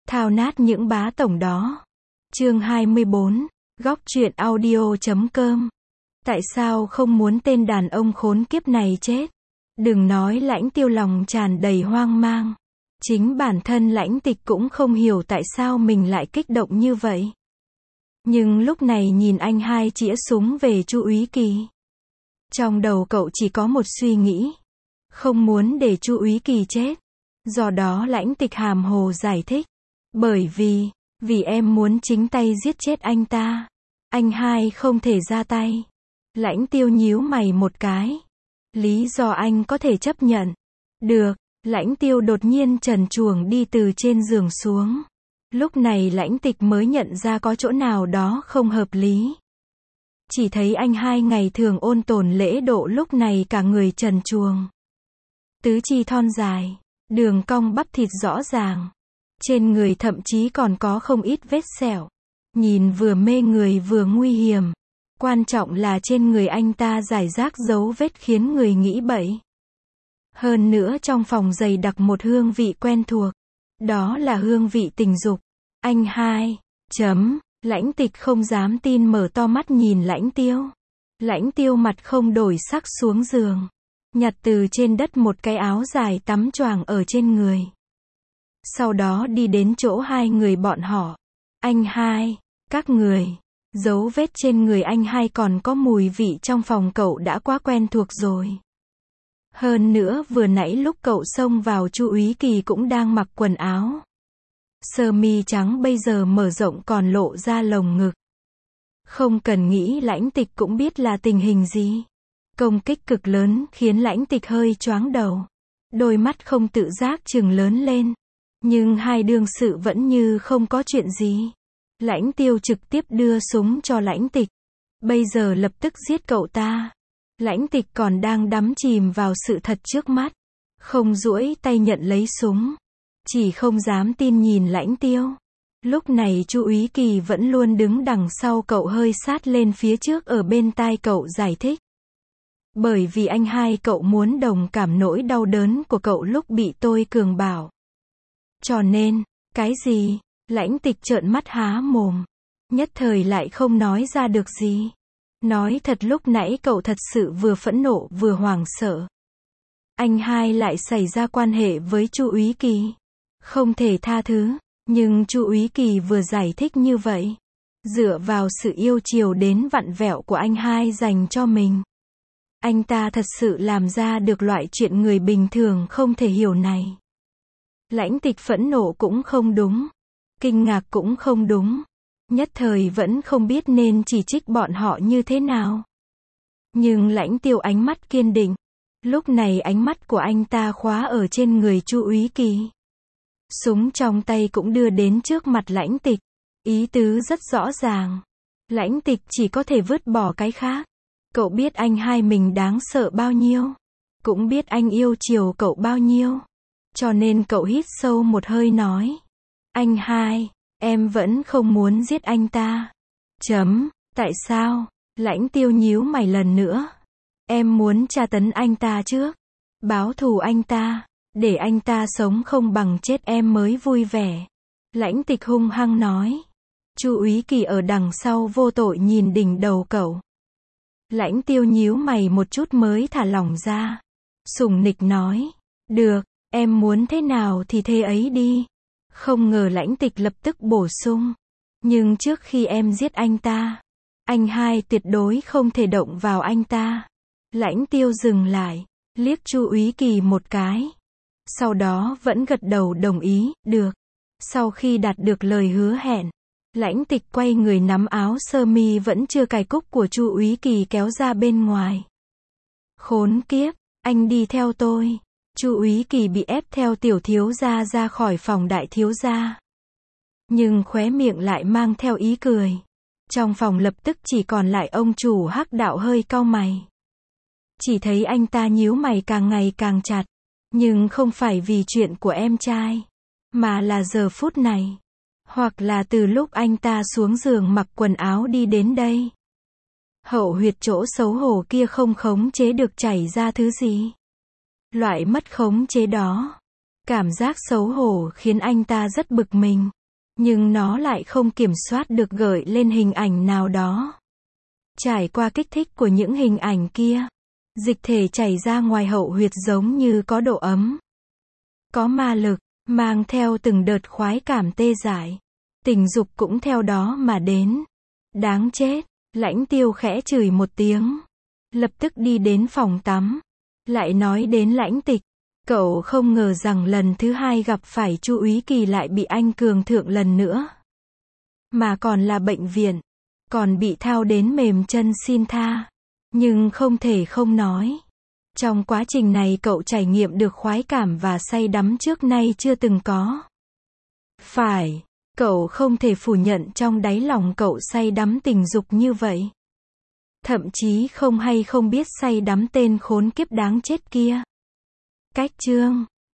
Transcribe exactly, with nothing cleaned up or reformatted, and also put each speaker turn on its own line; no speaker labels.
thao nát những bá tổng đó. Chương hai mươi bốn, góc truyện audio chấm com. Tại sao không muốn tên đàn ông khốn kiếp này chết? Đừng nói Lãnh Tiêu lòng tràn đầy hoang mang. Chính bản thân Lãnh Tịch cũng không hiểu tại sao mình lại kích động như vậy. Nhưng lúc này nhìn anh hai chĩa súng về Chu Úy Kỳ. Trong đầu cậu chỉ có một suy nghĩ. Không muốn để Chu Úy Kỳ chết. Do đó Lãnh Tịch hàm hồ giải thích. Bởi vì, vì em muốn chính tay giết chết anh ta. Anh hai không thể ra tay. Lãnh Tiêu nhíu mày một cái. Lý do anh có thể chấp nhận. Được, Lãnh Tiêu đột nhiên trần truồng đi từ trên giường xuống. Lúc này Lãnh Tịch mới nhận ra có chỗ nào đó không hợp lý. Chỉ thấy anh hai ngày thường ôn tồn lễ độ lúc này cả người trần truồng. Tứ chi thon dài, đường cong bắp thịt rõ ràng. Trên người thậm chí còn có không ít vết sẹo. Nhìn vừa mê người vừa nguy hiểm. Quan trọng là trên người anh ta rải rác dấu vết khiến người nghĩ bậy. Hơn nữa trong phòng dày đặc một hương vị quen thuộc. Đó là hương vị tình dục. Anh hai, chấm, Lãnh Tịch không dám tin mở to mắt nhìn Lãnh Tiêu. Lãnh Tiêu mặt không đổi sắc xuống giường. Nhặt từ trên đất một cái áo dài tắm choàng ở trên người. Sau đó đi đến chỗ hai người bọn họ. Anh hai, các người. Dấu vết trên người anh hai còn có mùi vị trong phòng cậu đã quá quen thuộc rồi. Hơn nữa vừa nãy lúc cậu xông vào Chu Úy Kỳ cũng đang mặc quần áo. Sơ mi trắng bây giờ mở rộng còn lộ ra lồng ngực. Không cần nghĩ Lãnh Tịch cũng biết là tình hình gì. Công kích cực lớn khiến Lãnh Tịch hơi choáng đầu. Đôi mắt không tự giác trừng lớn lên. Nhưng hai đương sự vẫn như không có chuyện gì. Lãnh Tiêu trực tiếp đưa súng cho Lãnh Tịch. Bây giờ lập tức giết cậu ta. Lãnh Tịch còn đang đắm chìm vào sự thật trước mắt. Không duỗi tay nhận lấy súng. Chỉ không dám tin nhìn Lãnh Tiêu. Lúc này Chu Úy Kỳ vẫn luôn đứng đằng sau cậu hơi sát lên phía trước ở bên tai cậu giải thích. Bởi vì anh hai cậu muốn đồng cảm nỗi đau đớn của cậu lúc bị tôi cường bảo. Cho nên, cái gì? Lãnh Tịch trợn mắt há mồm. Nhất thời lại không nói ra được gì. Nói thật lúc nãy cậu thật sự vừa phẫn nộ vừa hoảng sợ. Anh hai lại xảy ra quan hệ với Chu Úy Kỳ. Không thể tha thứ. Nhưng Chu Úy Kỳ vừa giải thích như vậy. Dựa vào sự yêu chiều đến vặn vẹo của anh hai dành cho mình. Anh ta thật sự làm ra được loại chuyện người bình thường không thể hiểu này. Lãnh Tịch phẫn nộ cũng không đúng. Kinh ngạc cũng không đúng. Nhất thời vẫn không biết nên chỉ trích bọn họ như thế nào. Nhưng Lãnh Tiêu ánh mắt kiên định. Lúc này ánh mắt của anh ta khóa ở trên người Chu Úy Kỳ. Súng trong tay cũng đưa đến trước mặt Lãnh Tịch. Ý tứ rất rõ ràng. Lãnh Tịch chỉ có thể vứt bỏ cái khác. Cậu biết anh hai mình đáng sợ bao nhiêu. Cũng biết anh yêu chiều cậu bao nhiêu. Cho nên cậu hít sâu một hơi nói. Anh hai, em vẫn không muốn giết anh ta. Chấm, tại sao? Lãnh Tiêu nhíu mày lần nữa. Em muốn tra tấn anh ta trước. Báo thù anh ta. Để anh ta sống không bằng chết em mới vui vẻ. Lãnh Tịch hung hăng nói. Chu Úy Kỳ ở đằng sau vô tội nhìn đỉnh đầu cậu. Lãnh Tiêu nhíu mày một chút mới thả lỏng ra. Sủng nịch nói. Được, em muốn thế nào thì thế ấy đi. Không ngờ Lãnh Tịch lập tức bổ sung. Nhưng trước khi em giết anh ta, anh hai tuyệt đối không thể động vào anh ta. Lãnh Tiêu dừng lại, liếc Chu Úy Kỳ một cái. Sau đó vẫn gật đầu đồng ý, được. Sau khi đạt được lời hứa hẹn, Lãnh Tịch quay người nắm áo sơ mi vẫn chưa cài cúc của Chu Úy Kỳ kéo ra bên ngoài. Khốn kiếp, anh đi theo tôi. Chu Úy Kỳ bị ép theo tiểu thiếu gia ra khỏi phòng đại thiếu gia. Nhưng khóe miệng lại mang theo ý cười. Trong phòng lập tức chỉ còn lại ông chủ Hắc Đạo hơi cau mày. Chỉ thấy anh ta nhíu mày càng ngày càng chặt. Nhưng không phải vì chuyện của em trai. Mà là giờ phút này. Hoặc là từ lúc anh ta xuống giường mặc quần áo đi đến đây. Hậu huyệt chỗ xấu hổ kia không khống chế được chảy ra thứ gì. Loại mất khống chế đó. Cảm giác xấu hổ khiến anh ta rất bực mình. Nhưng nó lại không kiểm soát được gợi lên hình ảnh nào đó. Trải qua kích thích của những hình ảnh kia, dịch thể chảy ra ngoài hậu huyệt giống như có độ ấm, có ma lực, mang theo từng đợt khoái cảm tê dại. Tình dục cũng theo đó mà đến. Đáng chết, Lãnh Tiêu khẽ chửi một tiếng. Lập tức đi đến phòng tắm. Lại nói đến Lãnh Tịch. Cậu không ngờ rằng lần thứ hai gặp phải Chu Úy Kỳ lại bị anh cường thượng lần nữa. Mà còn là bệnh viện. Còn bị thao đến mềm chân xin tha. Nhưng không thể không nói. Trong quá trình này cậu trải nghiệm được khoái cảm và say đắm trước nay chưa từng có. Phải, cậu không thể phủ nhận trong đáy lòng cậu say đắm tình dục như vậy. Thậm chí không hay không biết say đắm tên khốn kiếp đáng chết kia. Cách chương